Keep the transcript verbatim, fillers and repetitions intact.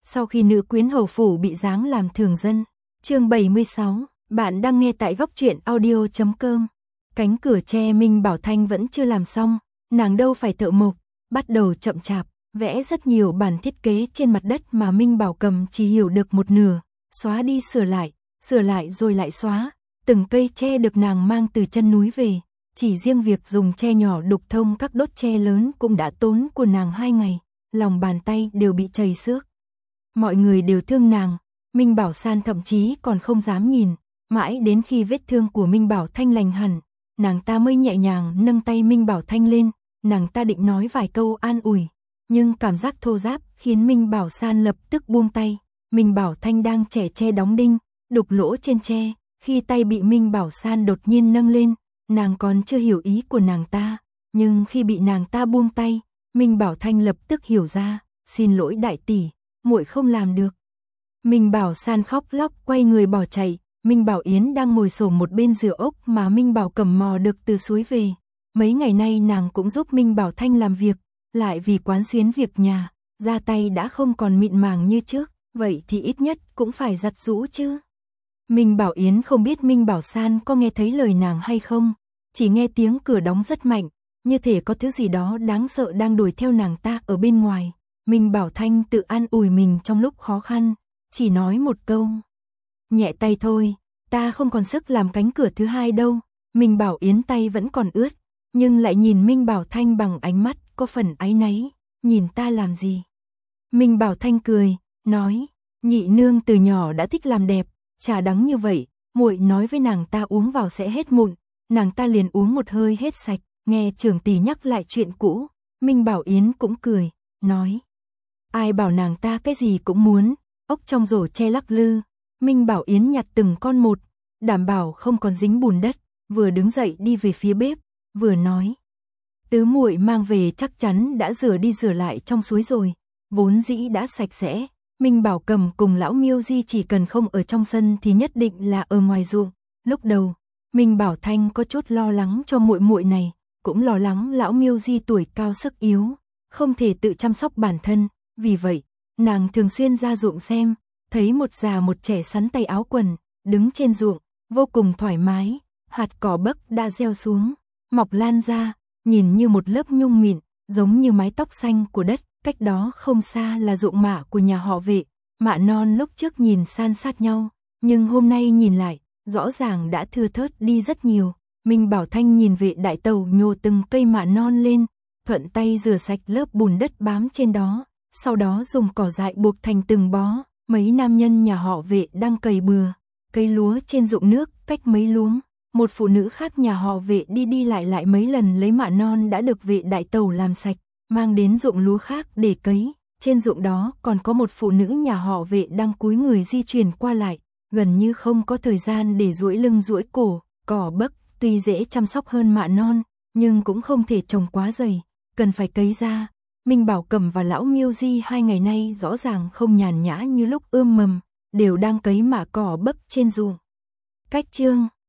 sau khi nữ quyến hầu phủ bị giáng làm thường dân. Chương bảy mươi sáu, bạn đang nghe tại góc truyện audio chấm com. Cánh cửa tre Minh Bảo Thanh vẫn chưa làm xong, nàng đâu phải thợ mộc, bắt đầu chậm chạp, vẽ rất nhiều bản thiết kế trên mặt đất mà Minh Bảo Cầm chỉ hiểu được một nửa, xóa đi sửa lại, sửa lại rồi lại xóa, từng cây tre được nàng mang từ chân núi về, chỉ riêng việc dùng tre nhỏ đục thông các đốt tre lớn cũng đã tốn của nàng hai ngày, lòng bàn tay đều bị chảy xước. Mọi người đều thương nàng, Minh Bảo San thậm chí còn không dám nhìn, mãi đến khi vết thương của Minh Bảo Thanh lành hẳn, nàng ta mới nhẹ nhàng nâng tay Minh Bảo Thanh lên, nàng ta định nói vài câu an ủi, nhưng cảm giác thô ráp khiến Minh Bảo San lập tức buông tay. Minh Bảo Thanh đang chẻ tre đóng đinh, đục lỗ trên tre, khi tay bị Minh Bảo San đột nhiên nâng lên, nàng còn chưa hiểu ý của nàng ta, nhưng khi bị nàng ta buông tay, Minh Bảo Thanh lập tức hiểu ra, xin lỗi đại tỷ, muội không làm được. Minh Bảo San khóc lóc quay người bỏ chạy, Minh Bảo Yến đang ngồi xổm một bên rửa ốc mà Minh Bảo Cầm mò được từ suối về. Mấy ngày nay nàng cũng giúp Minh Bảo Thanh làm việc, lại vì quán xuyến việc nhà, ra tay đã không còn mịn màng như trước, vậy thì ít nhất cũng phải giặt giũ chứ. Minh Bảo Yến không biết Minh Bảo San có nghe thấy lời nàng hay không, chỉ nghe tiếng cửa đóng rất mạnh, như thể có thứ gì đó đáng sợ đang đuổi theo nàng ta ở bên ngoài. Minh Bảo Thanh tự an ủi mình trong lúc khó khăn, chỉ nói một câu: nhẹ tay thôi, ta không còn sức làm cánh cửa thứ hai đâu. Minh Bảo Yến tay vẫn còn ướt, nhưng lại nhìn Minh Bảo Thanh bằng ánh mắt có phần áy náy, nhìn ta làm gì? Minh Bảo Thanh cười, nói, nhị nương từ nhỏ đã thích làm đẹp, trà đắng như vậy, muội nói với nàng ta uống vào sẽ hết mụn, nàng ta liền uống một hơi hết sạch. Nghe trưởng tỷ nhắc lại chuyện cũ, Minh Bảo Yến cũng cười, nói, ai bảo nàng ta cái gì cũng muốn. Ốc trong rổ che lắc lư, Minh Bảo Yến nhặt từng con một, đảm bảo không còn dính bùn đất, vừa đứng dậy đi về phía bếp, vừa nói, tứ muội mang về chắc chắn đã rửa đi rửa lại trong suối rồi, vốn dĩ đã sạch sẽ. Minh Bảo Cầm cùng lão Miêu Di chỉ cần không ở trong sân thì nhất định là ở ngoài ruộng. Lúc đầu, Minh Bảo Thanh có chút lo lắng cho muội muội này, cũng lo lắng lão Miêu Di tuổi cao sức yếu, không thể tự chăm sóc bản thân, vì vậy, nàng thường xuyên ra ruộng xem, thấy một già một trẻ sắn tay áo quần, đứng trên ruộng, vô cùng thoải mái, hạt cỏ bấc đã gieo xuống, mọc lan ra, nhìn như một lớp nhung mịn, giống như mái tóc xanh của đất. Cách đó không xa là ruộng mạ của nhà họ Vệ, mạ non lúc trước nhìn san sát nhau, nhưng hôm nay nhìn lại, rõ ràng đã thưa thớt đi rất nhiều. Minh Bảo Thanh nhìn Vệ đại tàu nhổ từng cây mạ non lên, thuận tay rửa sạch lớp bùn đất bám trên đó, sau đó dùng cỏ dại buộc thành từng bó. Mấy nam nhân nhà họ Vệ đang cày bừa, cây lúa trên ruộng nước cách mấy luống. Một phụ nữ khác nhà họ Vệ đi đi lại lại mấy lần lấy mạ non đã được Vệ đại tàu làm sạch, mang đến ruộng lúa khác để cấy. Trên ruộng đó còn có một phụ nữ nhà họ Vệ đang cúi người di chuyển qua lại, gần như không có thời gian để duỗi lưng duỗi cổ. Cỏ bấc tuy dễ chăm sóc hơn mạ non, nhưng cũng không thể trồng quá dày, cần phải cấy ra. Minh Bảo Cầm và lão Miêu Di hai ngày nay rõ ràng không nhàn nhã như lúc ươm mầm, đều đang cấy mạ cỏ bấc trên ruộng. Cách chương